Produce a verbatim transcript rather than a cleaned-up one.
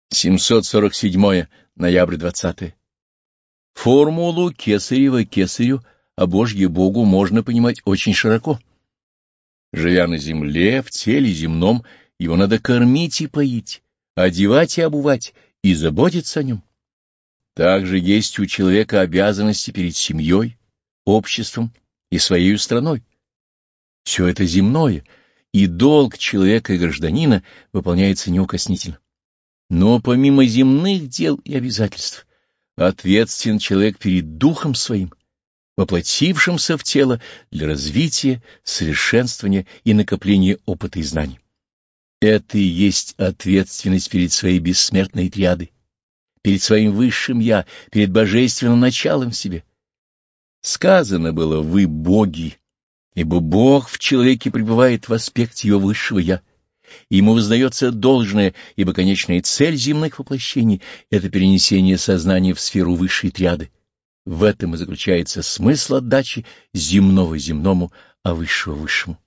семьсот сорок седьмое. Ноябрь двадцатое. Формулу Кесарева Кесарю, а Божье Богу можно понимать очень широко. Живя на земле, в теле земном, его надо кормить и поить, одевать и обувать, и заботиться о нем. Также есть у человека обязанности перед семьей, обществом и своей страной. Все это земное, и долг человека и гражданина выполняется неукоснительно. Но помимо земных дел и обязательств, ответственен человек перед духом своим, воплотившимся в тело для развития, совершенствования и накопления опыта и знаний. Это и есть ответственность перед своей бессмертной триадой, перед своим высшим «Я», перед божественным началом в себе. Сказано было «Вы боги», ибо Бог в человеке пребывает в аспекте его высшего «Я». Ему воздается должное, ибо конечная цель земных воплощений — это перенесение сознания в сферу высшей триады. В этом и заключается смысл отдачи земного земному, а высшего высшему.